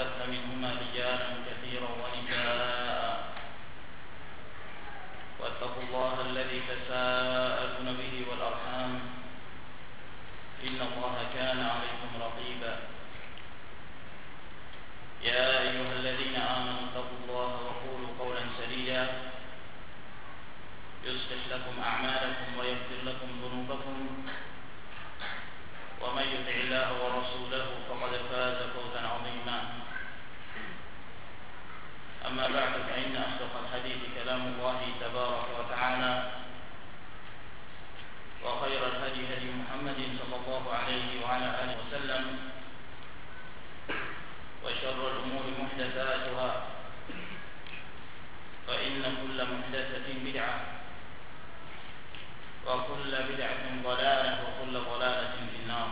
وبث منهما رجالا كثيرا ونساء واتقوا الله الذي تساءلون به والأرحام إن الله كان عليكم رقيبا يا أيها الذين آمنوا اتقوا الله وقولوا قولا سديدا يصلح لكم أعمالكم ويغفر لكم ذنوبكم ومن يطع الله ورسوله فقد فاز فوزا عظيما أما بعد فإن أصدق الحديث كلام الله تبارك وتعالى وخير الهدي هدي محمد صلى الله عليه وعلى آله وسلم وشر الأمور محدثاتها فإن كل محدثة بدعة وكل بدعة ضلالة وكل ضلالة في النار.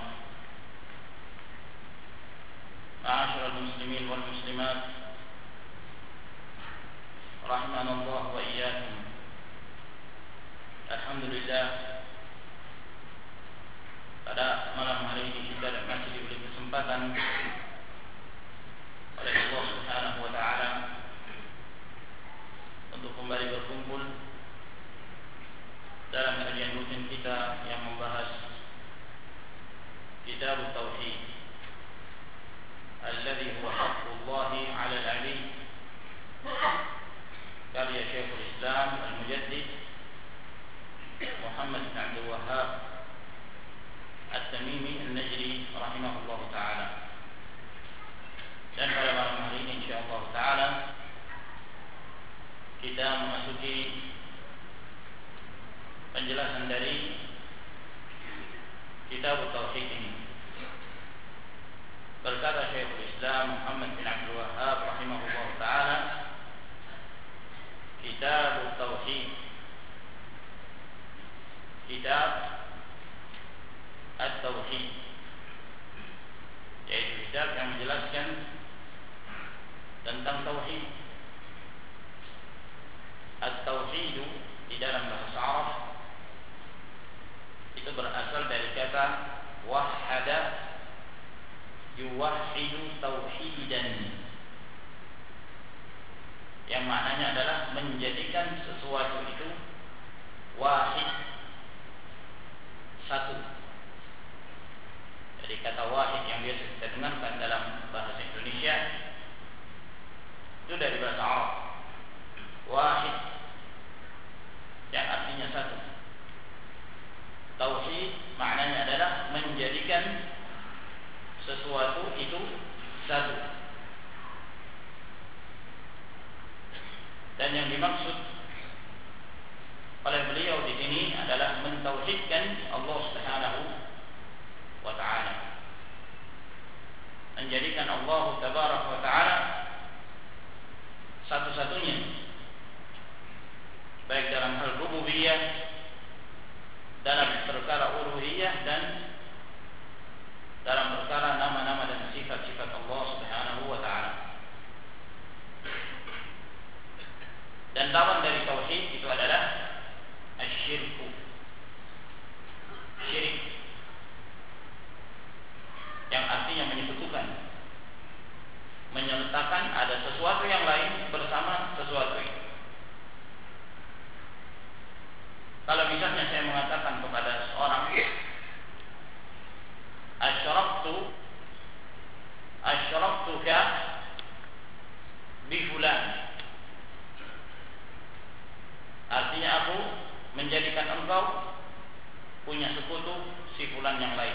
معاشر المسلمين والمسلمات رحمنا الله وإياكم. Alhamdulillah, pada malam hari ini kita masih diberi kesempatan oleh Allah Subhanahu wa taala untuk kembali berkumpul dalam kajian rutin kita yang membahas Kitab Tauhid alladhi huwa haqqullahi 'ala al-'abid karya Syekhul Islam Al-Mujaddid Muhammad bin Abdul Wahhab At-Tamimi An-Najri rahimahullah ta'ala. Dan pada malam hari ini insyaallah ta'ala kita memasuki penjelasan dari Kitab Tauhid ini. Berkata Syekhul Islam Muhammad bin Abdul Wahhab rahimahullah ta'ala, Kitab Tauhid, Kitab At-Tauhid, yaitu kitab yang menjelaskan tentang tauhid. At-Tauhid di dalam bahasa Arab itu berasal dari kata wahhada yuwahhidu tauhidan, yang maknanya adalah menjadikan sesuatu itu wahid, satu. Jadi kata wahid yang biasa kita dengarkan dalam bahasa Indonesia itu dari bahasa Arab. Wahid yang artinya satu. Tauhid maknanya adalah menjadikan sesuatu itu satu. Dan yang dimaksud oleh beliau di sini adalah mentauhidkan Allah Subhanahu wa ta'ala, menjadikan Allah Tabaraka wa ta'ala satu-satunya, baik dalam hal rububiyah, dalam perkara uluhiyah, dan dalam perkara nama-nama dan sifat-sifat Allah Subhanahu wa ta'ala. Dan lawan dari tauhid itu adalah asyirku, syirik, yang artinya menyekutukan, menyertakan ada sesuatu yang lain bersama sesuatu itu. Kalau misalnya saya mengatakan kepada seorang, asyraktuka bi fulan, artinya aku menjadikan engkau punya sekutu si fulan yang lain,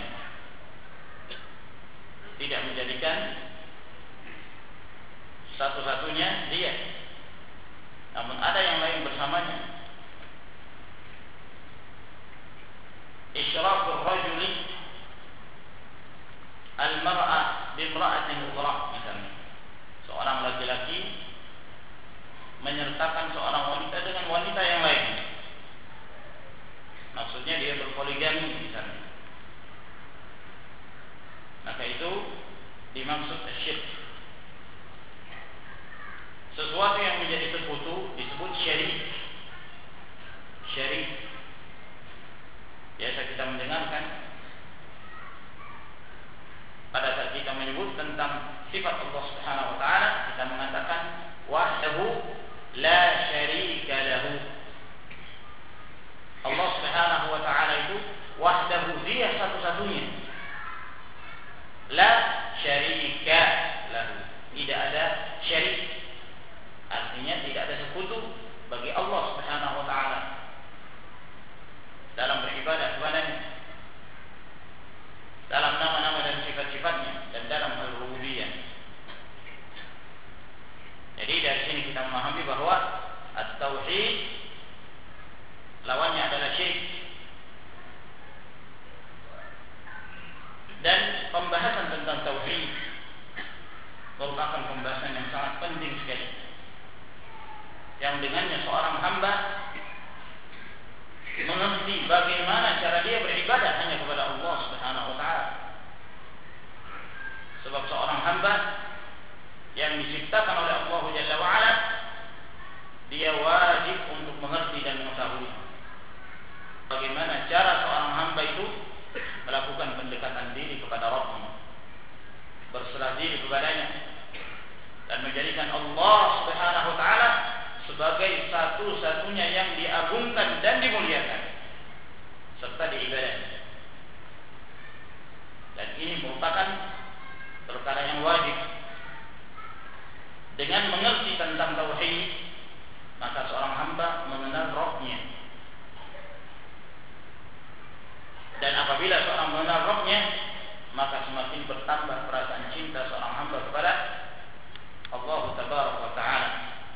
tidak menjadikan satu-satunya dia, namun ada yang lain bersamanya. Isyrakul rajuli al-mar'ah bimra'atin ukhra, misalnya seorang laki-laki menyertakan seorang wanita dengan wanita yang lain, maksudnya dia berpoligami misalnya, maka itu dimaksud syirik. Sesuatu tauhid, lawannya adalah syirik. Dan pembahasan tentang tauhid merupakan pembahasan yang sangat penting sekali, yang dengannya seorang hamba mengerti bagaimana cara dia beribadah hanya kepada Allah Subhanahu wa taala. Sebab seorang hamba yang diciptakan oleh Allah Jalla wa ala, dia wajib untuk mengerti dan mengetahui bagaimana cara seorang hamba itu melakukan pendekatan diri kepada Rabb-Nya, berserah diri kepadanya, dan menjadikan Allah Subhanahu wa taala sebagai satu-satunya yang diagungkan dan dimuliakan serta diibadahi. Dan ini merupakan perkara yang wajib. Dengan mengerti tentang tauhid, maka seorang hamba mengenal Rabb-Nya. Dan apabila seorang mengenal Rabb-Nya, maka semakin bertambah perasaan cinta seorang hamba kepada Allah Tabaraka wa Ta'ala.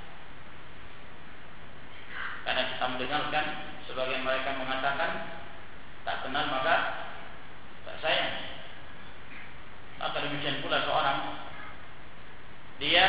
Karena kita mendengarkan sebagian mereka mengatakan, tak kenal maka tak sayang. Maka demikian pula seorang, dia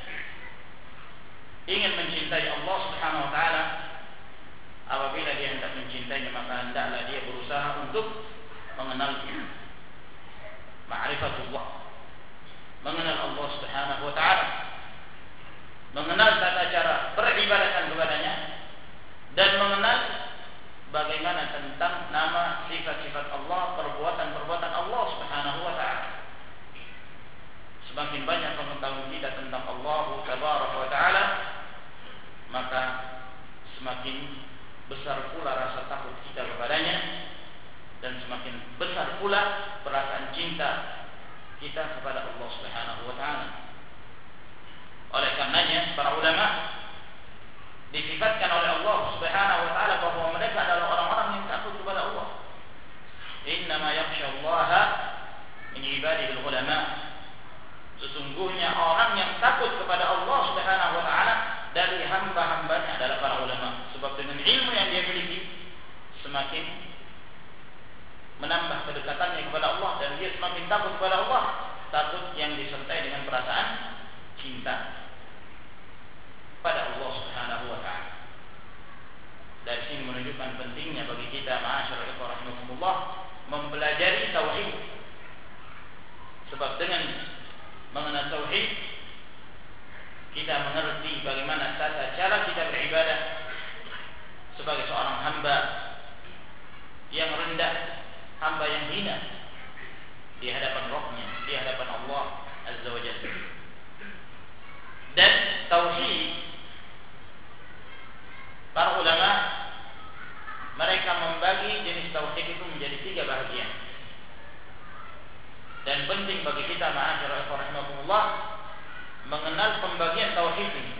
ingin mencintai Allah Subhanahu wa taala, apabila dia hendak mencintainya, maka hendaklah dia berusaha untuk mengenalnya. Ma'rifatullah, mengenal Allah Subhanahu wa taala, mengenal tata cara peribadatan kepadanya, dan mengenal bagaimana tentang nama, sifat-sifat Allah, perbuatan-perbuatan Allah Subhanahu wa taala. Semakin banyak pengetahuan kita tentang Allah Tabaraka wa taala, maka semakin besar pula rasa takut kita kepadanya, dan semakin besar pula perasaan cinta kita kepada Allah Subhanahu wa taala. Oleh karenanya para ulama disifatkan oleh Allah Subhanahu wa taala bahwa mereka adalah orang-orang yang takut kepada Allah. Innama yakhsyallaha min ibadihi al-ulama. Sesungguhnya orang yang takut kepada Allah Subhanahu wa taala dari hamba-hambanya adalah para ulama. Sebab dengan ilmu yang dia miliki, semakin menambah kedekatannya kepada Allah, dan dia semakin takut kepada Allah, takut yang disertai dengan perasaan cinta pada Allah Subhanahu wa taala. Dari sini menunjukkan pentingnya bagi kita, ma'asyiral ikhwah rahimakumullah, mempelajari tauhid. Sebab dengan mengenal tauhid, kita mengerti bagaimana tata cara kita beribadah sebagai seorang hamba yang rendah, hamba yang hina di hadapan Rabb-Nya, di hadapan Allah Azza wa Jalla. Dan tauhid, para ulama mereka membagi jenis tauhid itu menjadi 3 bahagian. Dan penting bagi kita, ma'asyiral ikhwah rahimakumullah, mengenal pembagian tauhid ini,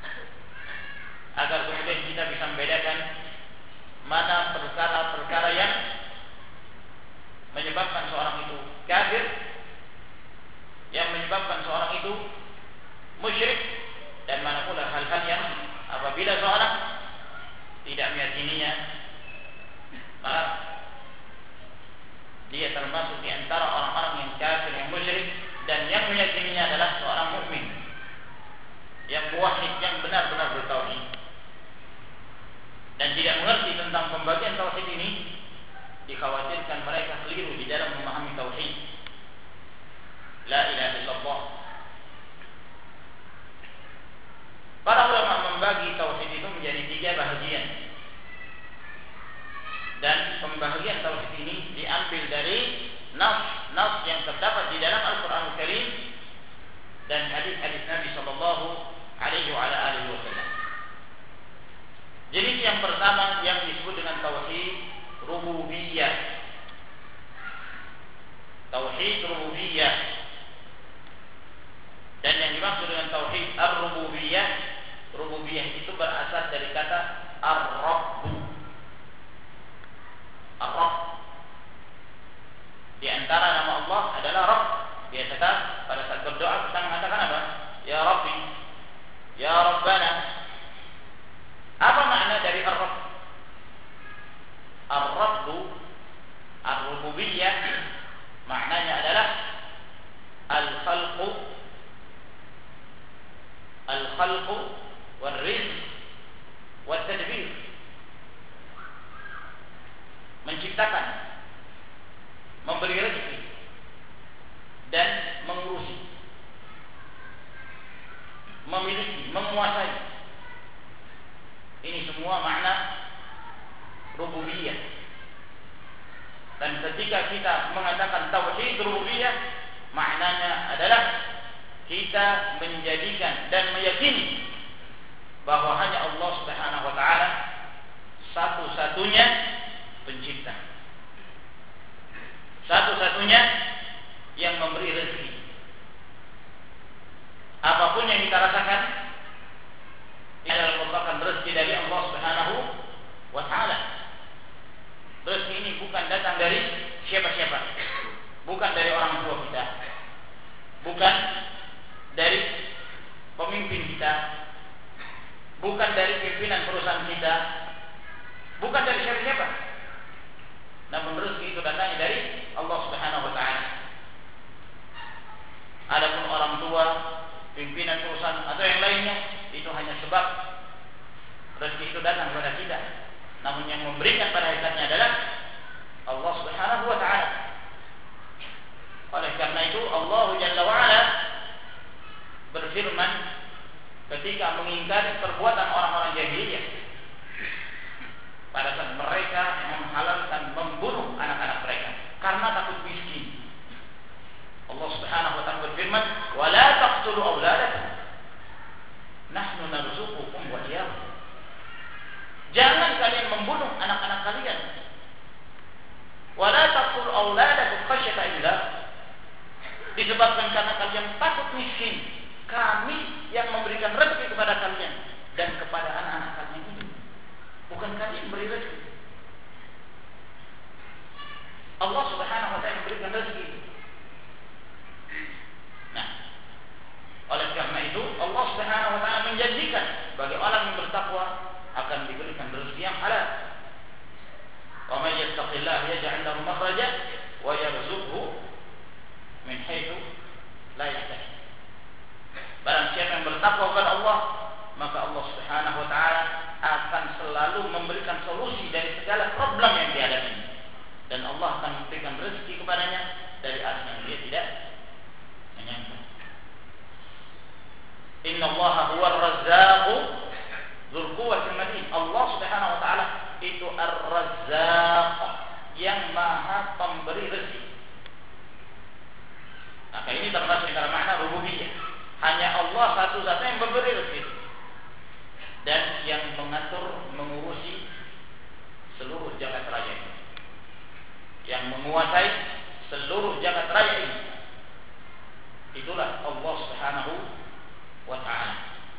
agar kemudian kita bisa membedakan mana perkara-perkara yang menyebabkan seorang itu kafir, yang menyebabkan seorang itu musyrik, dan mana pula hal-hal yang apabila seorang tidak meyakininya, maka dia termasuk di antara orang-orang yang kafir, yang musyrik, dan yang meyakininya adalah seorang mukmin yang muwahhid, yang benar-benar bertauhid. Dan tidak mengerti tentang pembagian tauhid ini, dikhawatirkan mereka keliru di dalam memahami tauhid. La ilaha illallah. Para ulama membagi tauhid itu menjadi 3 bahagian. Dan pembagian tauhid ini diambil dari nas yang terdapat di dalam Al-Quran Al-Karim dan hadis-hadis Nabi Sallallahu Alaihi Wasallam. Jenis yang pertama yang disebut dengan tauhid rububiyah. Tauhid rububiyah. Dan yang dimaksud dengan tauhid ar-rububiyah, rububiyah itu berasal dari kata ar-rabbu. Ar-Rabb. Di antara nama Allah adalah Rabb. Biasakan pada saat berdoa kita mengatakan apa? Ya Rabbi, Ya Rabbana. Apa al-khalqu wal-rizq wal-tadbir. Menciptakan, memberi rezeki dan mengurusi, memiliki, menguasai. Ini semua makna rububiyah. Dan ketika kita mengatakan tauhid rububiyah, maknanya adalah kita menjadikan dan meyakini bahwa hanya Allah Subhanahu wa taala satu-satunya pencipta, satu-satunya yang memberi rezeki. Apapun yang kita rasakan ini adalah merupakan rezeki dari Allah Subhanahu wa taala. Rezeki ini bukan datang dari siapa-siapa, bukan dari orang tua kita, bukan dari pemimpin kita, bukan dari pimpinan perusahaan kita, bukan dari siapa-siapa. Namun rezeki itu datangnya dari Allah Subhanahu wa taala. Adapun orang tua, pimpinan perusahaan atau yang lainnya, itu hanya sebab rezeki itu datang kepada kita. Namun yang memberikan pada hakikatnya adalah Allah Subhanahu wa taala. Oleh karena itu Allah Jalla wa ala berfirman ketika mengingkari perbuatan orang-orang jahiliyah pada saat mereka menghalalkan membunuh anak-anak mereka karena takut miskin. Allah Subhanahu wa taala berfirman, "Wa la taqtulu auladakum. Nahnu narzuqukum wa iyyahum." Jangan kalian membunuh anak-anak kalian. Wa la taqtulu auladakum khasyata imlaq. Disebabkan karena kalian takut miskin, kami yang memberikan rezeki kepada kalian dan kepada anak-anak kalian itu. Bukan kalian beri rezeki. Allah Subhanahu wa taala memberikan rezeki. Nah, oleh karena itu Allah Subhanahu wa taala menjanjikan bagi orang yang bertakwa akan diberikan rezeki yang halal. Wa may yattaqillaha yaj'al lahu makhraja wa yarzuqhu min haitsu la yahtasib. Barang siapa yang bertakwa kepada Allah, maka Allah Subhanahu wa taala akan selalu memberikan solusi dari segala problem yang dihadapi, dan Allah akan memberikan rezeki kepadanya dari arah yang dia tidak menyangka. Inna Allah huwa ar-razzaqu dzul quwwatil matin. Allah Subhanahu wa taala itu ar-razzaq, yang maha pemberi rezeki. Maka ini termasuk dalam makna rububiyah. Hanya Allah satu-satunya yang memberi rezeki dan yang mengatur, mengurusi seluruh jagat raya ini, yang menguasai seluruh jagat raya ini. Itulah Allah Subhanahu wa taala.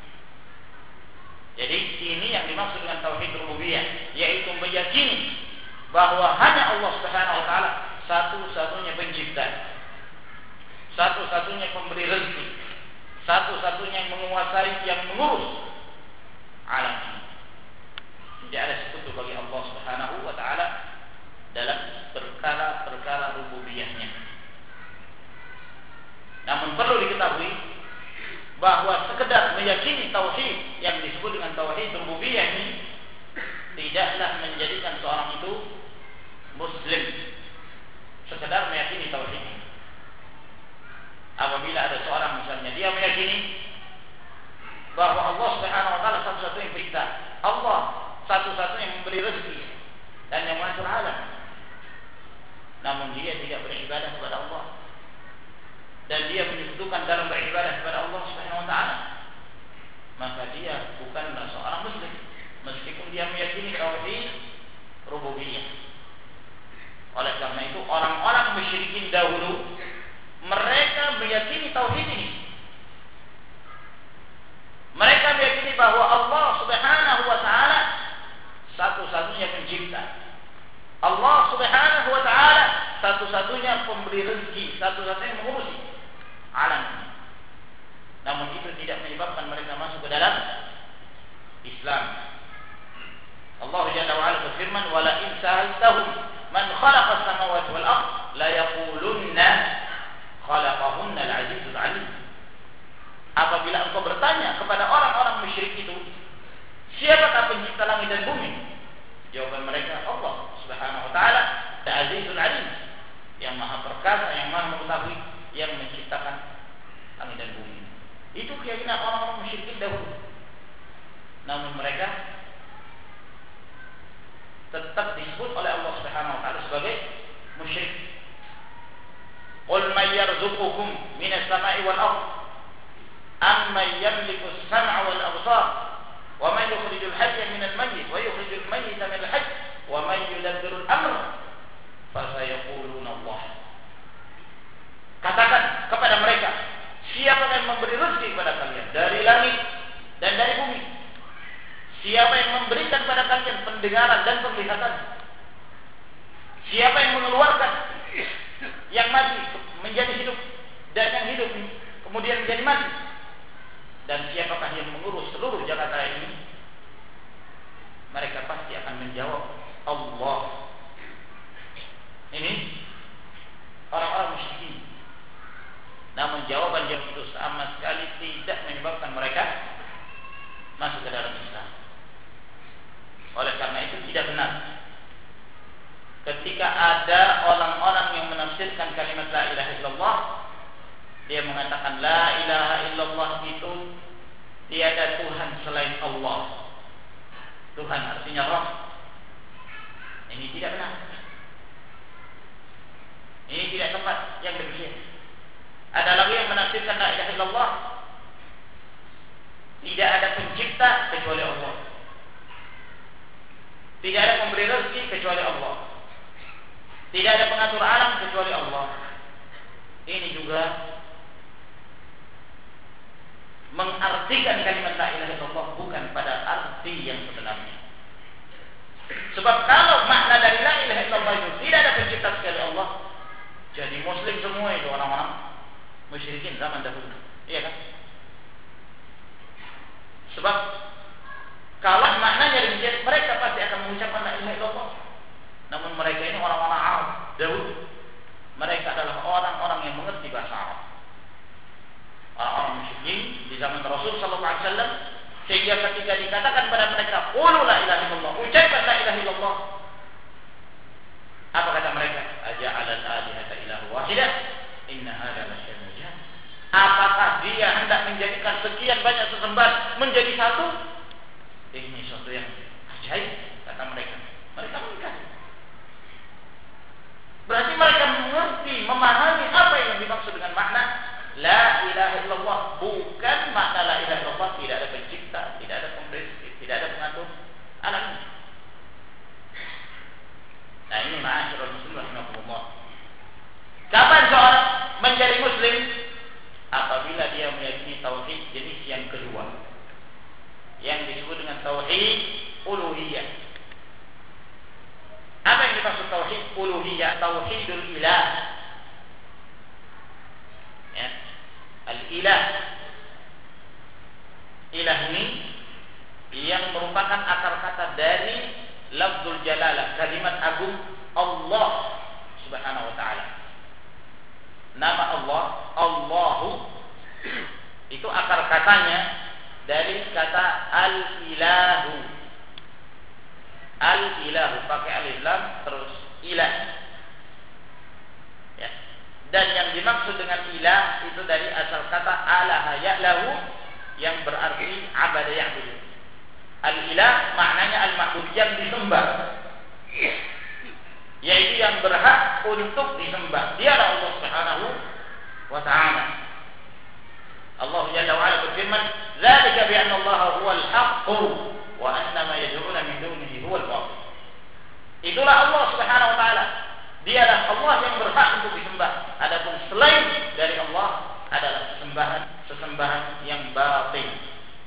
Jadi ini yang dimaksud dengan tauhid rububiyah, yaitu meyakini bahwa hanya Allah Subhanahu wa taala satu-satunya pencipta, satu-satunya pemberi rezeki, satu-satunya yang menguasai, yang mengurus alam ini. Tidak ada sekutu bagi Allah Subhanahu wa taala dalam perkara-perkara rububiyahnya. Namun perlu diketahui bahwa sekedar meyakini tauhid yang disebut dengan tauhid rububiyah ini tidaklah menjadikan seorang itu muslim. Sekedar meyakini tauhid ini. Apabila ada seorang misalnya dia meyakini bahwa Allah Subhanahu wa taala satu-satunya yang pencipta, Allah satu-satunya yang memberi rezeki dan yang mengatur alam, namun dia tidak beribadah kepada Allah dan dia menyekutukan dalam beribadah kepada Allah Subhanahu wa taala, maka dia bukanlah seorang muslim meskipun dia meyakini tauhid rububiyah. Oleh karena itu orang-orang musyrikin dahulu mereka meyakini tauhid ini. Mereka meyakini bahwa Allah Subhanahu wa taala satu-satunya pencipta. Allah Subhanahu wa taala satu-satunya pemberi rezeki, satu-satunya mengurusi alam ini. Namun itu tidak menyebabkan mereka masuk ke dalam Islam. Allah Jalla wa ala berfirman, "Wa la in sa'altahum man khalaqa as-samawati wal ardh la yaqulunna khalaqahunna al-'azizul 'alim." Apabila engkau bertanya kepada orang Siapakah pencipta langit dan bumi? Jawaban mereka Allah Subhanahu wa taala, Al-Azizul Alim, yang Maha perkasa, yang Maha mengetahui, yang menciptakan langit dan bumi. Itu keyakinan orang-orang musyrikin dahulu. Namun mereka tetap disebut oleh Allah Subhanahu wa taala sebagai musyrik. Qul may yarzuqukum minas sama'i wal ardh amman yamliku as-sam'a wal absar wa man yukhrijul hayya minal mayyit wa yukhrijul mayyita minal hayy wa man yudabbiru al-amr fasayaquluna Allah. Katakan kepada mereka, siapa yang memberi rezeki kepada kalian dari langit dan dari bumi? Siapa yang memberikan kepada kalian pendengaran dan penglihatan? Siapa yang mengeluarkan yang mati menjadi hidup dan yang hidup kemudian menjadi mati? Dan siapakah yang mengurus seluruh jagat raya ini? Mereka pasti akan menjawab Allah. Ini orang-orang musyrikin. Namun jawaban yang itu sama sekali tidak menyebabkan mereka masuk ke dalam Islam. Oleh karena itu tidak benar ketika ada orang-orang yang menafsirkan kalimat la ilaha illallah, dia mengatakan la ilaha illallah itu tiada Tuhan selain Allah. Tuhan artinya Rabb. Ini tidak benar. Ini tidak tepat yang demikian. Ada lagi yang menafsirkan la ilaha illallah, tidak ada pencipta kecuali Allah. Tidak ada pemberi rezeki kecuali Allah. Tidak ada pengatur alam kecuali Allah. Ini juga mengartikan kalimat la ilaha illallah bukan pada arti yang sebenarnya. Sebab kalau makna dari la ilaha illallah itu tidak ada pencipta kecuali Allah, jadi muslim semua itu orang-orang musyrikin zaman dahulu. Iya kan? Sebab kalau maknanya demikian, mereka pasti akan mengucapkan la ilaha illallah. Namun mereka ini orang-orang Arab dahulu. Mereka adalah orang-orang yang mengerti bahasa Arab. Orang-orang musyrikin di zaman Rasul sallallahu alaihi wasallam, sehingga ketika dikatakan pada mereka, "Qulu la ilaha illallah," ucapkan la ilaha illallah. Apa kata mereka? Aja'alal alihata ilaha wahidah, inna hadza lasyai'un ujab. Apakah dia hendak menjadikan sekian banyak sesembahan menjadi satu? Ini sesuatu yang ajaib, kata mereka. Mereka mengingkari. Berarti mereka mengerti, memahami apa yang dimaksud dengan makna la ilaha illallah. Bukan makna la ilaha illallah tidak ada pencipta, tidak ada pemberi, tidak ada pengatur alam. Nah, ini ma'asyiral muslimin rahimakumullah. Kapan seorang menjadi muslim? Apabila dia meyakini tauhid jenis yang kedua, yang disebut dengan tauhid uluhiyah. Apa yang dimaksud tauhid uluhiyah? Tauhidul ilah. Ya. Al-ilah. Ilah ini yang merupakan akar kata dari lafzul jalalah, kalimat agung Allah Subhanahu wa taala. Nama Allah, Allahu, itu akar katanya dari kata al-ilahu. Al-ilahu pakai alif lam terus ilah. Ya. Dan yang dimaksud dengan ilah itu dari asal kata alaha ya'lahu yang berarti abada ya'budu. Al-ilah maknanya al-ma'bud, yang disembah, yaitu yang berhak untuk disembah. Dialah Allah Subhanahu wa ta'ala. Allah Jalla wa ala berfirman, "Dzalika bi anna Allah huwal haqqu wa anna ma yad'una min dunihi huwal batil." Itulah Allah Subhanahu wa ta'ala. Dialah Allah yang berhak untuk disembah. Adapun selain dari Allah adalah sesembahan yang batil.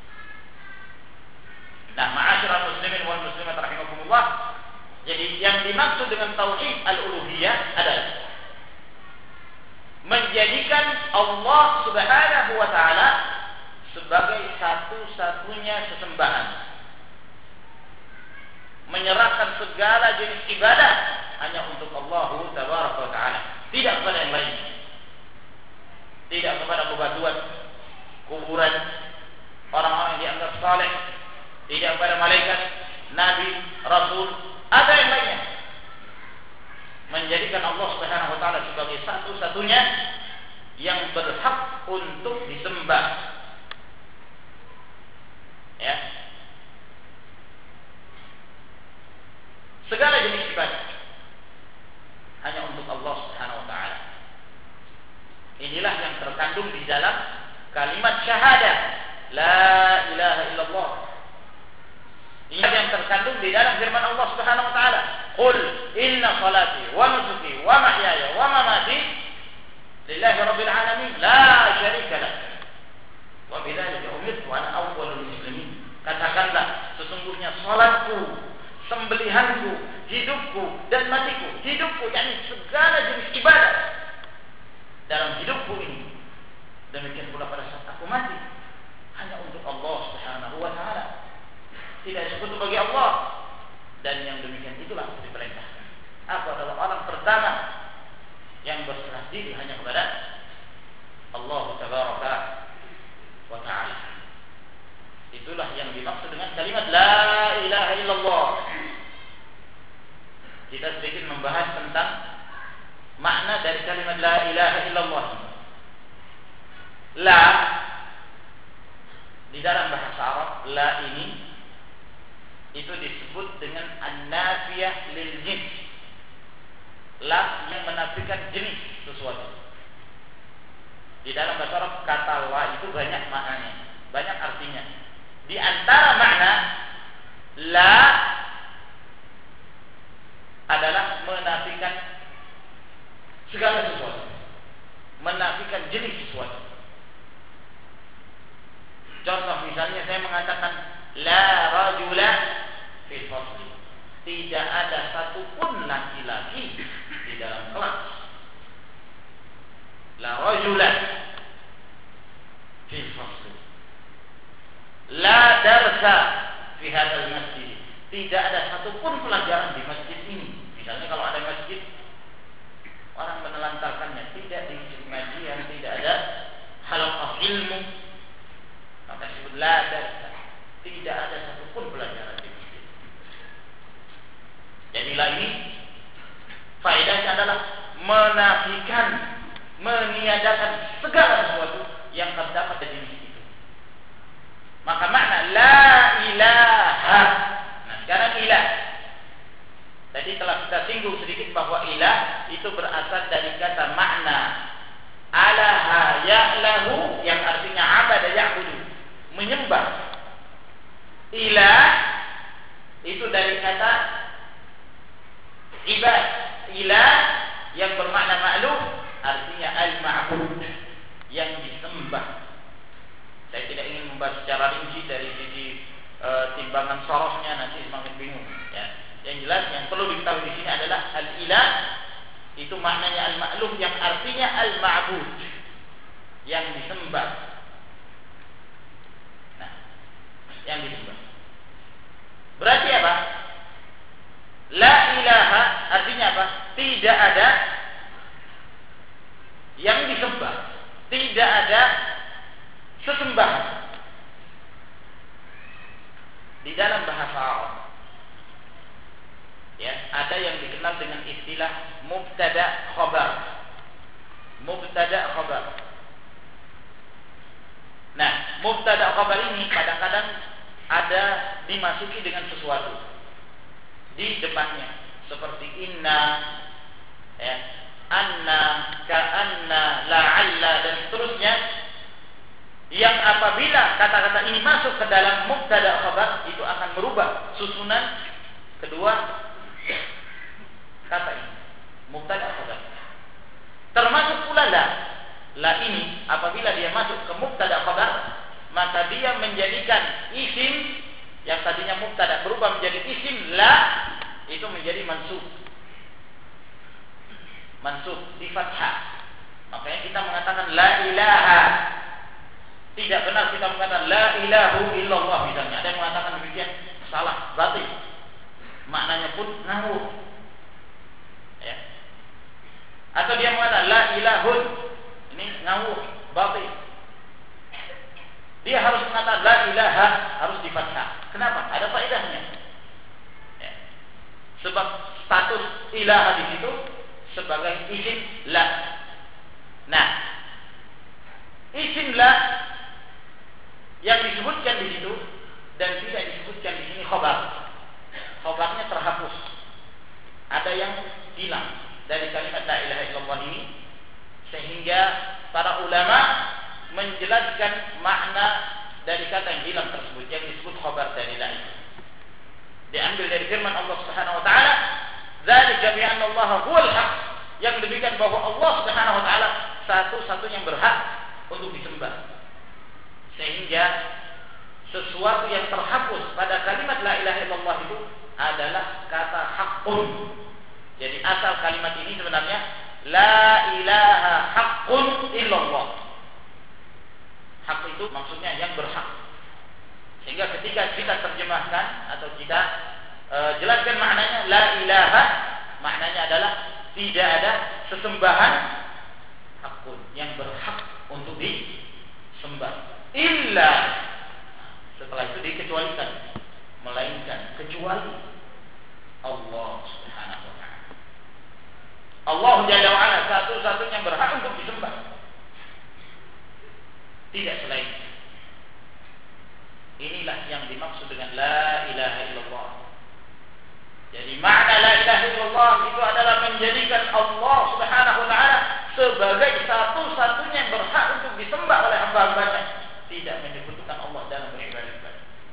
Nah, ma'asyiral muslimin wal muslimat rahimakumullah. Jadi yang dimaksud dengan tauhid al-uluhiyah adalah menjadikan Allah Subhanahu wa taala sebagai satu-satunya sesembahan. Menyerahkan segala jenis ibadah hanya untuk Allah Tabaraka wa taala, tidak kepada yang lain. Tidak kepada bebatuan, kuburan, orang-orang yang dianggap saleh, tidak kepada malaikat, nabi, rasul, ada yang lainnya. Menjadikan Allah Subhanahu wa taala sebagai satu-satunya yang berhak untuk disembah. Ya. Segala jenis ibadah hanya untuk Allah Subhanahu wa taala. Inilah yang terkandung di dalam kalimat syahadah la ilaha illallah. Ini yang terkandung di dalam firman Allah Subhanahu wa taala, "Qul inna salati wa nusuki wa mahyaya wa mamati lillahi rabbil alamin la syarika lah. Wa bidzalika umirtu wa ana awwalul muslimin." Katakanlah, sesungguhnya salatku, sembelihanku, hidupku dan matiku. Hidupku yakni segala jenis ibadah dalam hidupku ini, demikian pula pada saat aku mati, hanya untuk Allah Subhanahu wa taala. Tidak sekutu bagi Allah. Dan yang demikian itulah diperintahkan. Aku adalah orang pertama yang berserah diri hanya kepada Allah Tabaraka wa ta'ala. Itulah yang dimaksud dengan kalimat la ilaha illallah. Kita sedikit membahas tentang makna dari kalimat la ilaha illallah. La di dalam bahasa Arab, la ini itu disebut dengan an-nafiyah lil jins. La yang menafikan jenis sesuatu. Di dalam bahasa Arab kata la itu banyak maknanya, banyak artinya. Di antara makna la adalah menafikan segala sesuatu, menafikan jenis sesuatu. Contoh misalnya saya mengatakan la rajula fil fasli, tidak ada satupun laki-laki di dalam kelas. La rajula fil fasli, la darsa fi hadzal masjid, tidak ada satupun pelajaran di masjid ini. Misalnya kalau ada masjid orang menelantarkannya, tidak di pengajian, tidak ada halaqah ilmu, maka disebut la darsa, tidak ada satupun pelajaran di masjid. Jadi la ini faedahnya adalah menafikan, meniadakan segala sesuatu yang terdapat di jenis itu. Maka makna la ilaha. Nah sekarang ilah. Tadi telah kita singgung sedikit bahwa ilah itu berasal dari kata makna alaha ya'lahu, yang artinya abada ya'budu, menyembah. Ilah itu dari kata ibad. Ilah yang bermakna ma'luh artinya al-ma'bud, yang disembah. Saya tidak ingin membahas secara rinci dari sisi timbangan sorosnya, nanti semakin bingung. Ya. Yang jelas yang perlu diketahui di sini adalah al-ilah itu maknanya al-ma'luh, yang artinya al-ma'bud, yang disembah. Nah, yang disembah. Berarti apa? La ilaha artinya apa? Tidak ada yang disembah, tidak ada sesembahan. Di dalam bahasa Arab, ya, ada yang dikenal dengan istilah mubtada khabar. Mubtada khabar. Nah, mubtada khabar ini kadang-kadang ada dimasuki dengan sesuatu di depannya, seperti inna, ya, anna, ka'anna, la'alla dan seterusnya, yang apabila kata-kata ini masuk ke dalam mubtada khabar itu akan merubah susunan kedua kata ini, mubtada khabar. Termasuk pula la ini apabila dia masuk ke mubtada khabar, maka dia menjadikan isim yang tadinya mubtada berubah menjadi isim la, itu menjadi mansub. Mansub di fathah. Makanya kita mengatakan la ilaha. Tidak benar kita mengatakan la ilahu illallah misalnya. Ada yang mengatakan demikian, salah, batil. Maknanya pun ngawur. Ya. Atau dia mengatakan la ilahun, ini ngawur, batil. Dia harus mengatakan la ilaha, harus di fathah. Kenapa? ilaha di situ sebagai isim la. Nah, isim la yang disebutkan di situ dan tidak disebutkan di sini khobar. Khobarnya terhapus. Ada yang hilang dari kalimat la ilaha illallah ini, sehingga para ulama menjelaskan makna dari kata yang hilang tersebut yang disebut khobar dari la ilaha. Diambil dari firman Allah Subhanahu wa taala, "Dzalika bi anna Allah huwal haq." Yang demikian bahwa Allah Subhanahu wa taala satu-satunya yang berhak untuk disembah. Sehingga sesuatu yang terhapus pada kalimat la ilaha illallah itu adalah kata haqqun. Jadi asal kalimat ini sebenarnya la ilaha haqqun illallah. Hak itu maksudnya yang berhak. Sehingga ketika kita terjemahkan atau kita jelaskan maknanya la ilaha, maknanya adalah tidak ada sesembahan haqqun yang berhak untuk disembah illa, setelah itu dikecualikan, melainkan kecuali Allah Subhanahu wa taala. Allah Jalla wa ala satu-satunya yang berhak untuk disembah, tidak selain. Inilah yang dimaksud dengan la ilaha illallah. Jadi makna la ilaha illallah itu adalah menjadikan Allah Subhanahu wa taala sebagai satu-satunya yang berhak untuk disembah oleh hamba-hambanya. Tidak menyebutkan Allah dalam beribadah.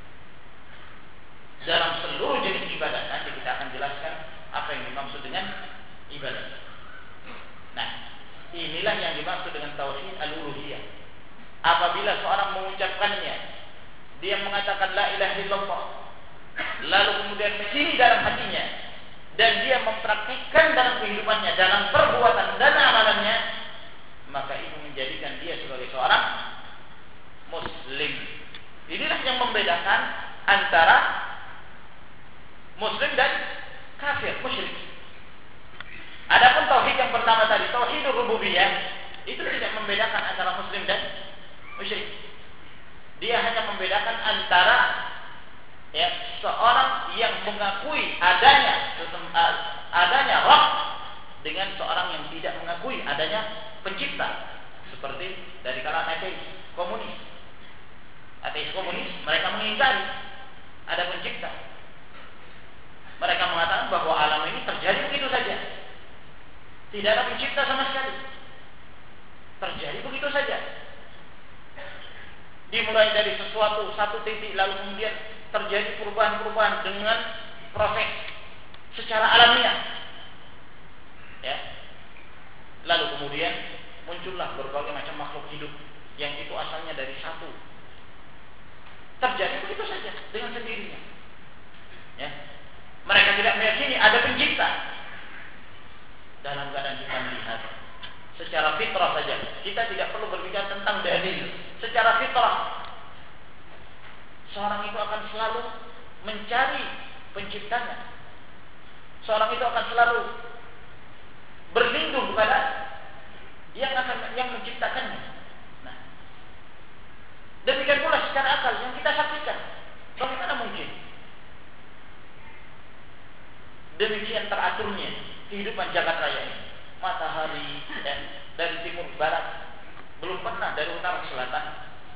Dalam seluruh jenis ibadah, nanti kita akan jelaskan apa yang dimaksud dengan ibadah. Nah, inilah yang dimaksud dengan tauhid al-uluhiyah. Apabila seorang mengucapkannya, dia mengatakan la ilaha illallah, lalu kemudian meyakini dalam hatinya dan dia mempraktikkan dalam kehidupannya, dalam perbuatan dan amalannya, maka itu menjadikan dia sebagai seorang Muslim. Inilah yang membedakan antara Muslim dan kafir, musyrik. Adapun tauhid yang pertama tadi, tauhidur rububiyah, itu tidak membedakan antara Muslim dan musyrik. Dia hanya membedakan antara seorang yang mengakui adanya Rabb dengan seorang yang tidak mengakui adanya pencipta, seperti dari kalangan ateis, komunis. Ateis komunis, mereka mengingkari ada pencipta. Mereka mengatakan bahwa alam ini terjadi begitu saja, tidak ada pencipta sama sekali, terjadi begitu saja. Dimulai dari satu titik, lalu kemudian terjadi perubahan-perubahan dengan proses secara alamiah. Ya. Lalu kemudian muncullah berbagai macam makhluk hidup yang itu asalnya dari satu. Terjadi begitu saja dengan sendirinya. Ya. Mereka tidak meyakini ada pencipta. Dalam keadaan kita melihat secara fitrah saja, kita tidak perlu berbicara tentang dalil. Secara fitrah, seorang itu akan selalu mencari penciptanya. Seorang itu akan selalu berlindung kepada yang menciptakannya. Nah, demikian pula secara akal yang kita saksikan. Bagaimana mungkin demikian teraturnya kehidupan jagat raya ini? Matahari dari timur ke barat, belum pernah dari utara ke selatan.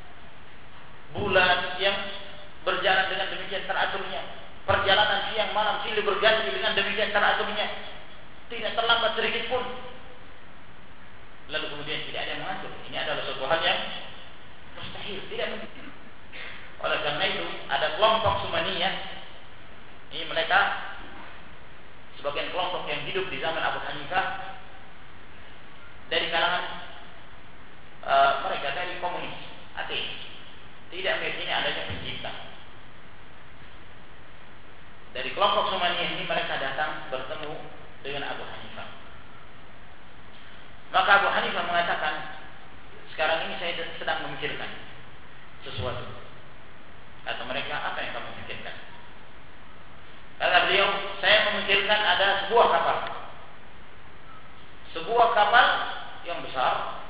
Bulan yang berjalan dengan demikian teraturnya, perjalanan siang malam silih berganti dengan demikian teraturnya, tidak terlambat sedikit pun. Lalu kemudian tidak ada yang mengatur. Ini adalah suatu hal yang mustahil, tidak mungkin. Oleh karena itu ada kelompok Sumaniyah. Ini mereka sebagian kelompok yang hidup di zaman Abu Hanifah, dari kalangan mereka dari komunis, ateis, tidak meyakini adanya pencipta. Dari kelompok Sumaniyah ini mereka datang bertemu dengan Abu Hanifah. Maka Abu Hanifah mengatakan, sekarang ini saya sedang memikirkan sesuatu. Kata mereka, apa yang kamu pikirkan? Kata beliau, saya memikirkan ada sebuah kapal. Sebuah kapal yang besar.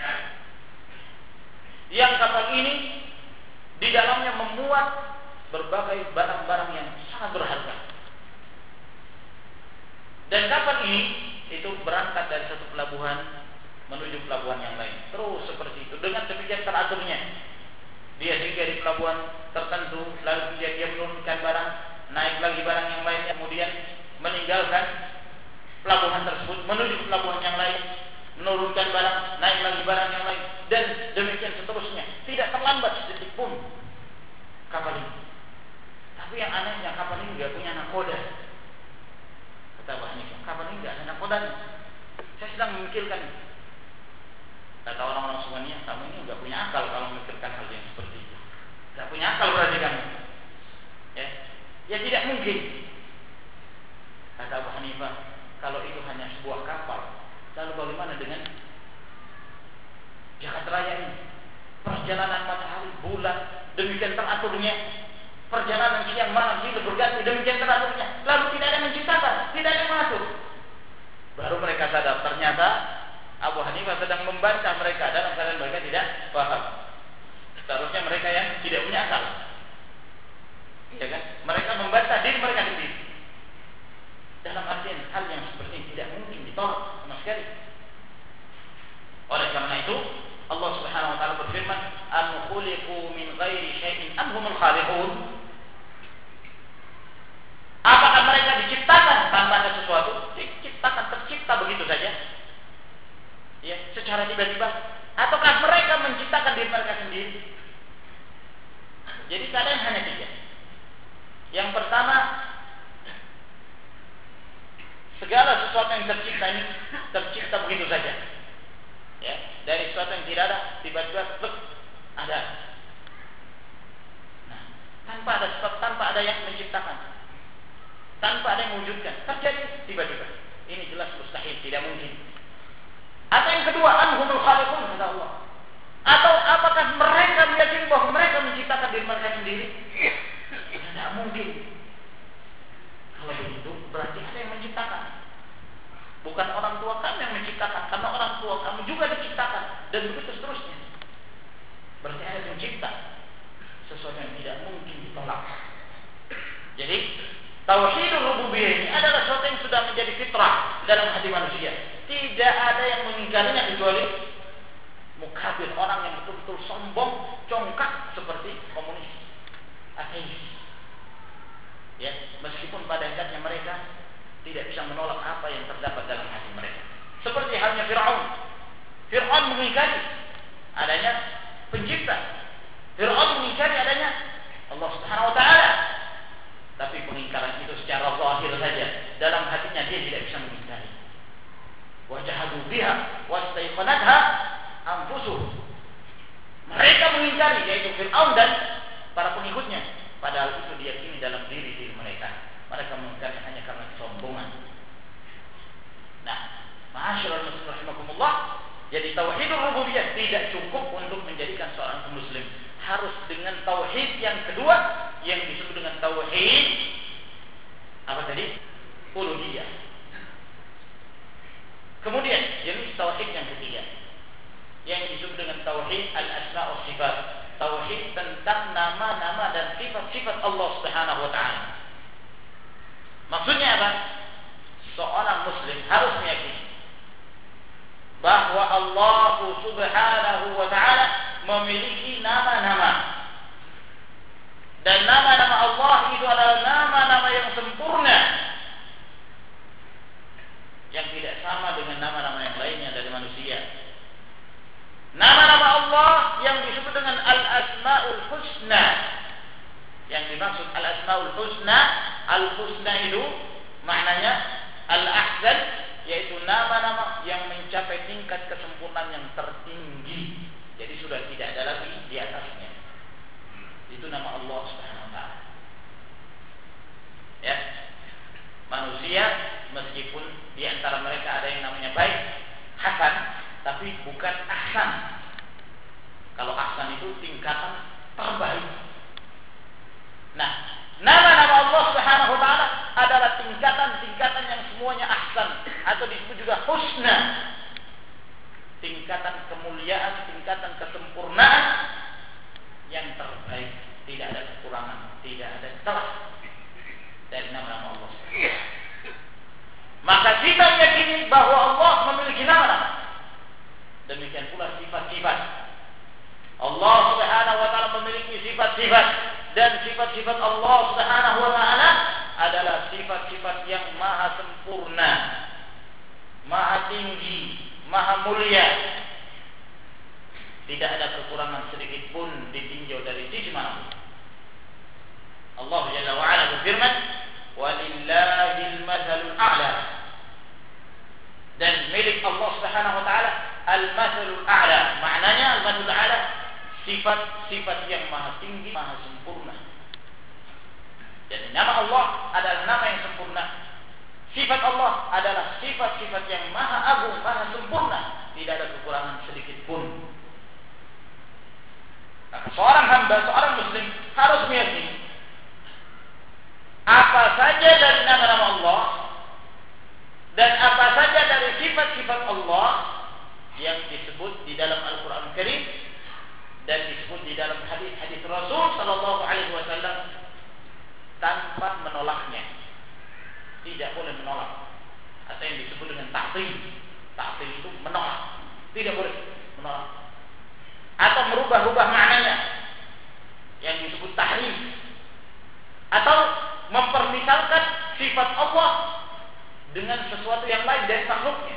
Yang kapal ini di dalamnya memuat berbagai barang-barang yang sangat berharga. Dan kapal ini itu berangkat dari satu pelabuhan menuju pelabuhan yang lain. Terus seperti itu dengan demikian teraturnya. Dia singgah di pelabuhan tertentu, lalu dia menurunkan barang, naik lagi barang yang lain, kemudian meninggalkan pelabuhan tersebut menuju ke pelabuhan yang lain, menurunkan barang, naik lagi barang yang lain, dan demikian seterusnya. Tidak terlambat sedetik pun kapal ini. Tapi yang anehnya kapal ini tidak punya nakoda. Kata Abu Hanifah, kapal ini tidak ada nakodanya. Saya sedang memikirkan. Kata orang-orang semuanya, kamu ini nggak punya akal kalau memikirkan hal yang seperti itu. Nggak punya akal berarti kamu. Ya tidak mungkin. Kata Abu Hanifah, kalau itu hanya sebuah kapal, lalu bagaimana dengan Jakarta Raya ini? Perjalanan matahari, bulan, demikian teraturnya. Perjalanan siang malam silih berganti, demikian teraturnya. Lalu tidak ada yang menciptakan, tidak ada yang mengatur. Baru mereka sadar, ternyata Abu Hanifah sedang membantah mereka dalam keadaan mereka tidak paham. Seharusnya mereka yang tidak punya akal, ya kan? Mereka membantah diri mereka sendiri. Dalam artian hal yang seperti ini tidak mungkin ditolak sama sekali. Oleh karena itu Allah Subhanahu wa taala berfirman, "Am khuliqu min ghairi syai'in am humul khaliqun?" Apakah mereka diciptakan tanpa ada sesuatu? Diciptakan, tercipta begitu saja. Ya, secara tiba-tiba, ataukah mereka menciptakan diri mereka sendiri? Jadi keadaan hanya tiga. Yang pertama, segala sesuatu yang tercipta ini tercipta begitu saja. Ya, dari sesuatu yang tidak ada tiba-tiba ada. Nah, tanpa ada sebab, tanpa ada yang menciptakan, tanpa ada yang mewujudkan, terjadi tiba-tiba. Ini jelas mustahil, tidak mungkin. Atau yang kedua, anhumul khaliqun, kata Allah. Atau apakah mereka meyakini bahwa mereka menciptakan diri mereka sendiri? Tidak mungkin. Kalau begitu berarti ada yang menciptakan. Bukan orang tua kamu yang menciptakan, karena orang tua kamu juga diciptakan, dan begitu seterusnya. Berarti ada yang mencipta sesuatu yang tidak mungkin ditolak. Jadi tauhidul rububiyah ini adalah sesuatu yang sudah menjadi fitrah dalam hati manusia. Tidak ada yang mengingkarinya kecuali mukabir, orang yang betul-betul sombong, congkak seperti komunis, ateis. Ya, meskipun pada hakikatnya mereka tidak bisa menolak apa yang terdapat dalam hati mereka. Seperti halnya Fir'aun. Fir'aun mengingkari adanya pencipta. Fir'aun mengingkari adanya Allah Subhanahu wa taala. Tapi pengingkaran itu secara zahir saja, dalam hatinya dia tidak bisa mengingkari. Wajahadu biha wastaiqanatha anfusuhum. Mereka mengingkari, yaitu Fir'aun dan para pengikutnya, padahal itu diyakini dalam diri mereka. Mereka mengingkari hanya karena kesombongan. Nah, ma'asyiral muslimin rahimakumullah, jadi tauhidul rububiyah tidak cukup untuk menjadikan seorang muslim. Harus dengan tauhid yang kedua, yang disebut dengan tauhid apa tadi? Uluhiyah. Kemudian jenis tauhid yang ketiga, yang disebut dengan tauhid al-asma' wa sifat. Tauhid tentang nama-nama dan sifat-sifat Allah Subhanahu wa taala. Maksudnya apa? Seorang muslim harus meyakini bahwa Allah Subhanahu wa taala memiliki nama-nama. Dan nama-nama Allah itu adalah nama-nama yang sempurna, yang tidak sama dengan nama-nama yang lainnya dari manusia. Nama-nama Allah yang disebut dengan Al-Asma'ul Husna. Yang dimaksud Al-Asma'ul Husna, Al-Husna itu maknanya Al-Ahsan, yaitu nama-nama yang mencapai tingkat kesempurnaan yang tertinggi. Jadi sudah tidak ada lagi di atasnya. Itu nama Allah Subhanahu wa taala. Ya. Manusia meskipun di antara mereka ada yang namanya baik, hasan, tapi bukan ahsan. Kalau ahsan itu tingkatan terbaik. Nah, nama-nama Allah Subhanahu wa taala adalah tingkatan-tingkatan yang semuanya ahsan, atau disebut juga husna. Tingkatan kemuliaan, tingkatan kesempurnaan yang terbaik, tidak ada kekurangan, tidak ada celah dari nama-nama Allah. Maka bahwa Allah memiliki nama-nama. Demikian pula sifat-sifat. Allah Subhanahu wa taala memiliki sifat-sifat, dan sifat-sifat Allah Subhanahu wa taala adalah sifat-sifat yang maha sempurna, maha tinggi, maha mulia. Tidak ada kekurangan sedikit pun ditinjau dari sisi manapun. Allah Jalla wa Ala berfirman, "Walillahil matsalul a'la." Dan milik Allah Subhanahu wa taala al-matsalul a'la. Maknanya al-matsalul a'la sifat-sifat yang maha tinggi, maha sempurna. Jadi nama Allah adalah nama yang sempurna. Sifat Allah adalah sifat-sifat yang maha agung, maha sempurna. Tidak ada kekurangan sedikit pun. Maka seorang hamba, seorang muslim harus meyakini apa saja dari nama-nama Allah dan apa saja dari sifat-sifat Allah yang disebut di dalam Al-Quran Karim dan disebut di dalam hadis-hadis Rasul Sallallahu Alaihi Wasallam tanpa menolaknya. Tidak boleh menolak. Atau yang disebut dengan ta'til. Ta'til itu menolak. Tidak boleh menolak. Atau merubah-rubah maknanya yang disebut tahrif. Atau mempermisalkan sifat Allah dengan sesuatu yang lain dari makhluknya.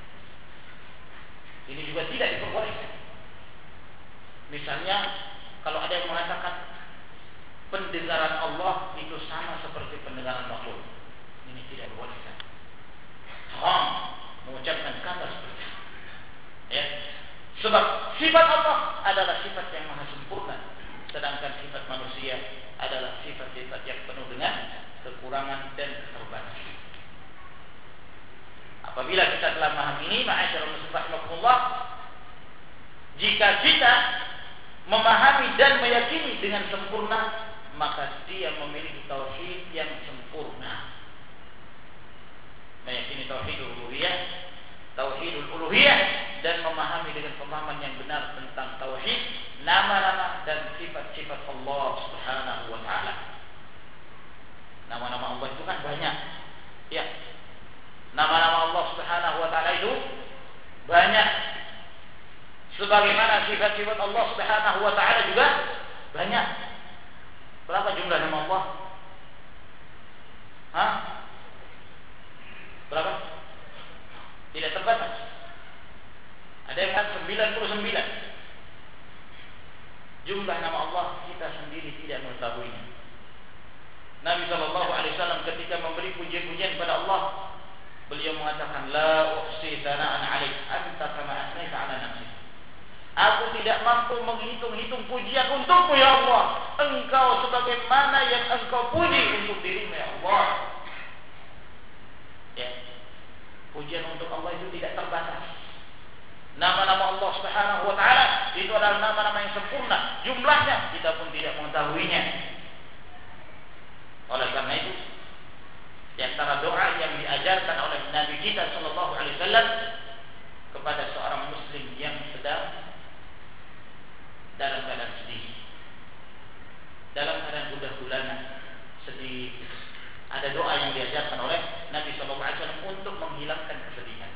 Ini juga tidak diperbolehkan. Misalnya kalau ada yang mengatakan pendengaran Allah itu sama seperti pendengaran makhluk, ini tidak diperbolehkan. Haram mengucapkan kata seperti itu. Ya. Sebab sifat Allah adalah sifat yang maha sempurna, sedangkan sifat manusia adalah sifat-sifat yang penuh dengan kekurangan dan keterbatasan. Apabila kita telah memahami ini, ma'asyiral muslimin rahimakumullah, jika kita memahami dan meyakini dengan sempurna, maka dia memiliki tauhid yang sempurna. Meyakini tauhidul uluhiyah, tauhidul uluhiyah, dan memahami dengan pemahaman yang benar tentang tauhid, nama-nama dan sifat-sifat Allah Subhanahu wa taala. Nama-nama Allah itu kan banyak. Ya. Nama-nama Allah Subhanahu wa taala itu banyak. Sebagaimana sifat-sifat Allah Subhanahu wa taala juga banyak. Berapa jumlah nama Allah? Hah? Berapa? Tidak terbatas. Ada yang kan 99. Jumlah nama Allah kita sendiri tidak mengetahuinya. Nabi sallallahu alaihi wasallam ketika memberi pujian-pujian kepada Allah, beliau mengatakan, la uhsi thana'an 'alaik anta kama asnaita 'ala nafsik. Aku tidak mampu menghitung-hitung pujian untukmu ya Allah. Engkau sebagaimana yang engkau puji untuk dirimu ya Allah. Ya. Pujian untuk Allah itu tidak terbatas. Nama-nama Allah Subhanahu wa taala itu adalah nama-nama yang sempurna. Jumlahnya kita pun tidak mengetahuinya. Oleh karena itu, di antara doa yang diajarkan oleh Nabi kita sallallahu alaihi wasallam kepada seorang muslim yang sedang dalam keadaan sedih, dalam keadaan gundah gulana, sedih, ada doa yang diajarkan oleh Nabi sallallahu alaihi wasallam untuk menghilangkan kesedihan.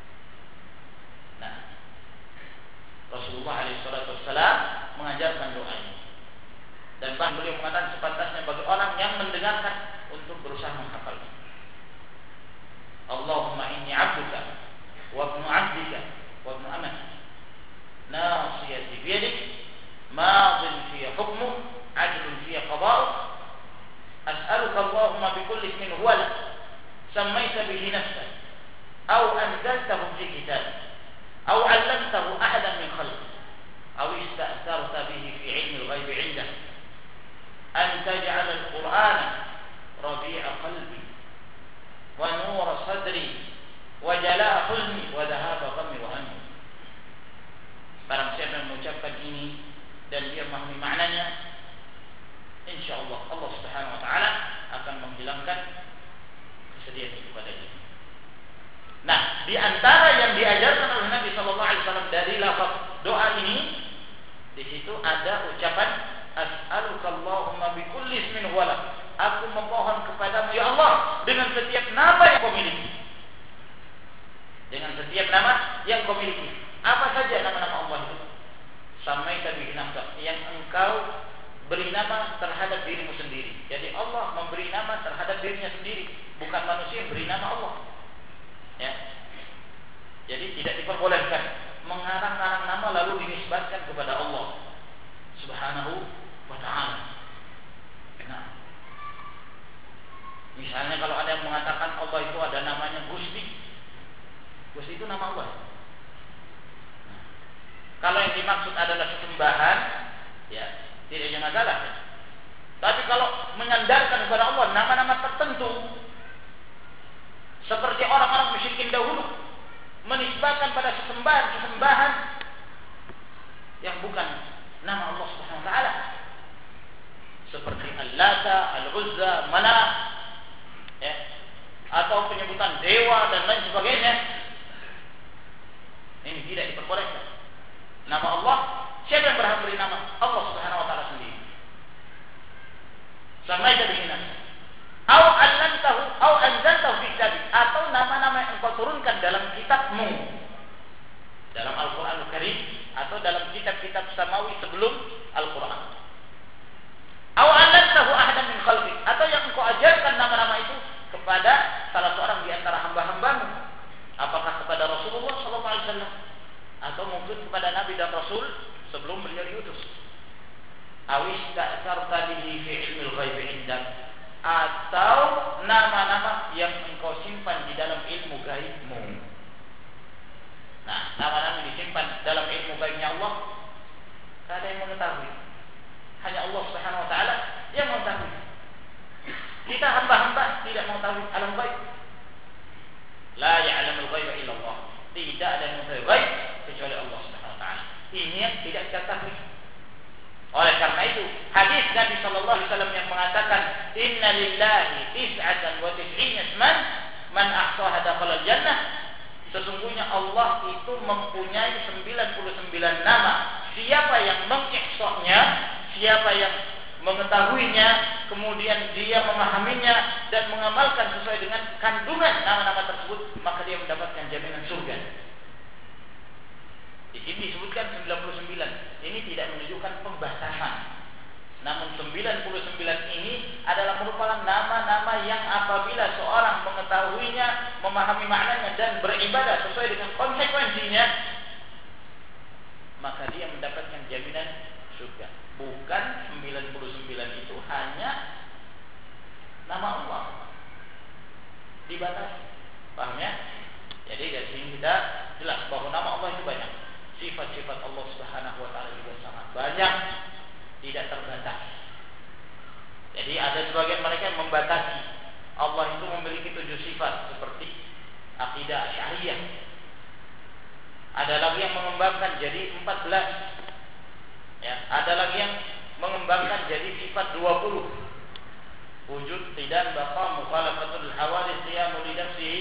Nah, Rasulullah SAW mengajarkan doa ini, dan bahkan beliau mengatakan sepantasnya bagi orang yang mendengarkan untuk berusaha menghafalnya. Allahumma inni 'abduka wa ibnu 'abdika wa ibnu amatik, nasiyati biyadik, madin fi hukmuk, 'adlun fi qada'uk, as'aluka Allahumma bi kulli ismin huwa lak sammaita bihi nafsak aw anzaltahu fi kitabik aw 'allamtahu ahadan min khalqik aw ista'tharta bihi fi 'ilmi al-ghaib 'indak an taj'al al-Qur'ana rabi'a qalbi wa nura sadri wa jalaa huzni wa dhahaba ghammi wa hammi. Barang siapa yang mengucapkan ini dan dia memahami maknanya, insyaallah Allah Subhanahu wa taala akan menghilangkan kesedihan itu pada dia. Nah, di antara yang diajarkan oleh Nabi sallallahu alaihi wasallam dari lafaz doa ini, di situ ada ucapan as'aluka Allahumma bi kulli ismin huwa lak. Aku memohon kepadamu ya Allah dengan setiap nama yang kau miliki. dengan setiap nama yang kau miliki. Apa saja nama-nama Allah itu? Samaita bihi nafsak, yang engkau beri nama terhadap dirimu sendiri. Jadi Allah memberi nama terhadap dirinya sendiri, bukan manusia yang beri nama Allah. Ya. Jadi tidak diperbolehkan mengarang-arang nama lalu dinisbatkan kepada Allah Subhanahu wa ta'ala. Nah, misalnya kalau ada yang mengatakan Allah itu ada namanya Gusti, Gusti itu nama Allah. Nah, kalau yang dimaksud adalah sesembahan, ya tidak ada masalah. Tapi kalau menyandarkan kepada Allah nama-nama tertentu, seperti orang-orang musyrikin dahulu menisbatkan pada sesembahan yang bukan nama Allah Subhanahu wa ta'ala, seperti Al-Lata, Al-Uzza, Manat, ya, atau penyebutan dewa dan lain sebagainya. Ini tidak diperbolehkan. Nama Allah, siapa yang berhak beri nama? Allah Subhanahu wa ta'ala sendiri. Samaita bihi nafsak, au allamtahu au anzaltahu fi kitabik, atau nama-nama yang engkau turunkan dalam kitabmu, dalam Al-Qur'an Al-Karim atau dalam kitab-kitab samawi sebelum Al-Qur'an. Au allamtahu ahadan min khalqik, atau yang engkau ajarkan nama-nama itu kepada salah seorang di antara hamba-hambamu, apakah kepada Rasulullah sallallahu alaihi wasallam atau mungkin kepada nabi dan rasul sebelum beliau diutus. Awis ta'sarta bihi fi ilmil ghaib indak, atau nama-nama yang engkau simpan di dalam ilmu gaibmu. Nah, nama-nama yang disimpan dalam ilmu gaibnya Allah, tidak ada yang mengetahui. Hanya Allah Subhanahu wa ta'ala yang mengetahui. Kita hamba-hamba tidak mengetahui alam gaib. La ya'lamul ghaiba illa Allah. Tidak ada yang mengetahui gaib kecuali Allah Subhanahu wa ta'ala. Ini yang tidak kita ketahui. Oleh karena itu, hadis Nabi sallallahu alaihi wasallam yang mengatakan, "Inna lillahi tis'atan wa tis'ina isman, man ahsaha dakhala al-jannah." Sesungguhnya Allah itu mempunyai 99 nama. Siapa yang mengihsahnya, siapa yang mengetahuinya, kemudian dia memahaminya dan mengamalkan sesuai dengan kandungan nama-nama tersebut, maka dia mendapatkan jaminan surga. Di sini disebutkan 99. Ini tidak menunjukkan pembatasan. Namun 99 ini adalah merupakan nama-nama yang apabila seorang mengetahuinya, memahami maknanya dan beribadah sesuai dengan konsekuensinya, maka dia mendapatkan jaminan surga. Bukan 99 itu hanya nama Allah. Dibatasi. Paham ya? Jadi dari sini kita jelas bahwa nama Allah itu banyak. Sifat-sifat Allah Subhanahu wa ta'ala juga sangat banyak, tidak terbatas. Jadi ada sebagian mereka yang membatasi Allah itu memiliki 7 sifat seperti akidah Asy'ariyah. Ada lagi yang mengembangkan jadi 14. Ya, ada lagi yang mengembangkan jadi sifat 20. Wujud, tidak, baqa, mukhalafatul hawadits, qiyamu li nafsihi,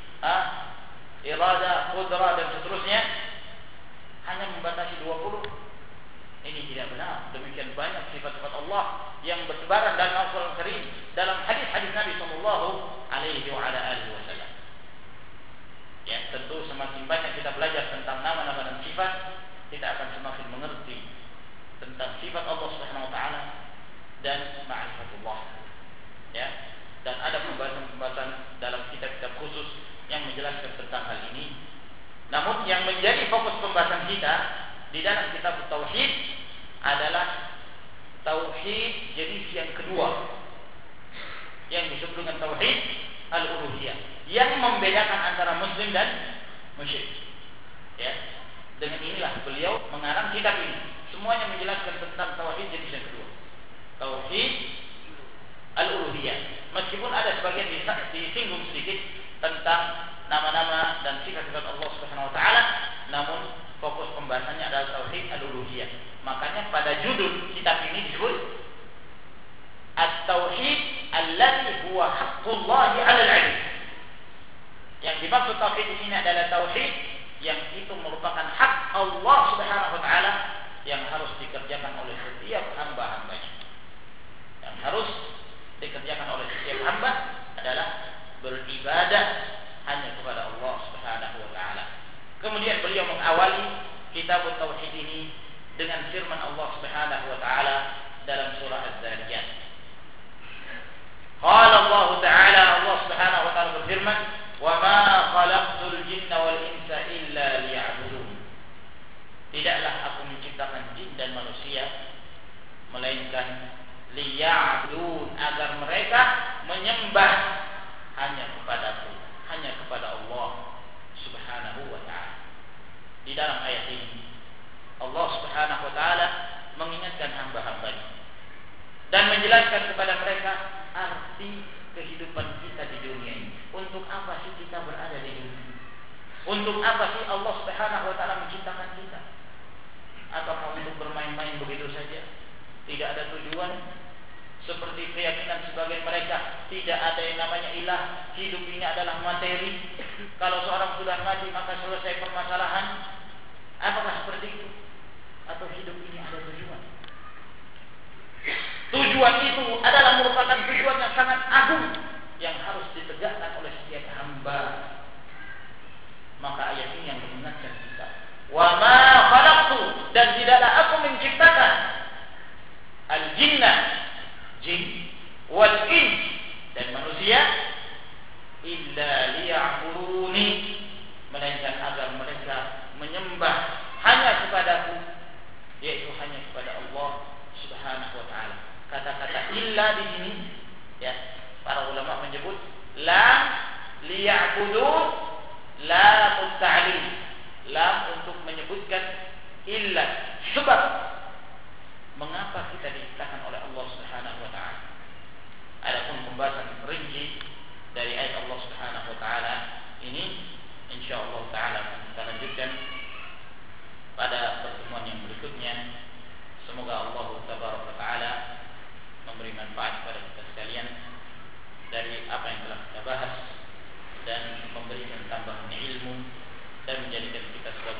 irada, qudrah dan seterusnya. Hanya membatasi 20. Ini tidak benar. Demikian banyak sifat-sifat Allah yang bertebaran dalam Al-Qur'an Karim, dalam hadis-hadis Nabi sallallahu alaihi wasallam. Ya, tentu semakin banyak kita belajar tentang nama-nama dan sifat, kita akan semakin mengerti tentang sifat Allah Subhanahu wa taala dan ma'rifatullah. Ya. Dan ada pembahasan-pembahasan dalam kitab-kitab khusus yang menjelaskan tentang hal ini. Namun yang menjadi fokus pembahasan kita di dalam kitab Tauhid adalah Tauhid jenis yang kedua, yang disebut dengan Tauhid Al-Uluhiyah, yang membedakan antara Muslim dan musyrik. Ya, dengan inilah beliau mengarang kitab ini. Semuanya menjelaskan tentang Tauhid jenis yang kedua, Tauhid Al-Uluhiyah. Meskipun ada sebagian disinggung sedikit tentang nama-nama dan sifat-sifat Allah Subhanahu wa taala, namun fokus pembahasannya adalah Tauhid Al-Uluhiyah. Makanya pada judul kitab ini disebut At-Tauhid Alladhi huwa haqqullahi 'alal 'ibad. Yang dimaksud tauhid di sini adalah tauhid yang itu merupakan hak Allah Subhanahu wa taala yang harus dikerjakan oleh setiap hamba-hambanya. Yang harus dikerjakan oleh setiap hamba adalah beribadah hanya kepada Allah Subhanahu wa taala. beliau mengawali kitab tauhid ini dengan firman Allah Subhanahu wa taala dalam surah Az-Zariyat. Qala Allah taala, Allah Subhanahu wa taala berfirman, "Wa ma khalaqtul jinna wal insa illa liya'budun." Tidaklah aku menciptakan jin dan manusia melainkan liya'budun, agar mereka menyembah hanya kepadaku, hanya kepada Allah Subhanahu wa taala. Di dalam ayat ini Allah Subhanahu wa taala mengingatkan hamba-hambanya dan menjelaskan kepada mereka arti kehidupan kita di dunia ini. Untuk apa sih kita berada di dunia? Untuk apa sih Allah Subhanahu wa taala menciptakan kita? Apakah untuk bermain-main begitu saja? Tidak ada tujuan? Seperti keyakinan sebagian mereka, tidak ada yang namanya ilah, hidup ini adalah materi. Kalau seorang sudah mati maka selesai permasalahan. Apakah seperti itu? Atau hidup ini ada tujuan? Tujuan itu adalah merupakan tujuan yang sangat agung yang harus ditegakkan oleh setiap hamba. Maka ayat ini yang mengingatkan kita. Wa ma khalaqtu, dan tidaklah aku menciptakan al-jinna, jin, wal ins, dan manusia, illa liya'buduni, melainkan agar mereka menyembah hanya kepadaku, yaitu hanya kepada Allah Subhanahu wa taala. Kata-kata illa di sini, ya, para ulama menyebut la liya'budun, la musta'lil, lam untuk menyebutkan illa, sebab mengapa kita diciptakan oleh Allah Subhanahu wa taala. Adapun pembahasan rinci dari ayat Allah Subhanahu wa taala ini insyaallah taala kita lanjutkan pada pertemuan yang berikutnya. Semoga Allah Tabaraka wa taala memberi manfaat kepada kita sekalian dari apa yang telah kita bahas dan memberikan tambahan ilmu dan menjadikan kita sebagai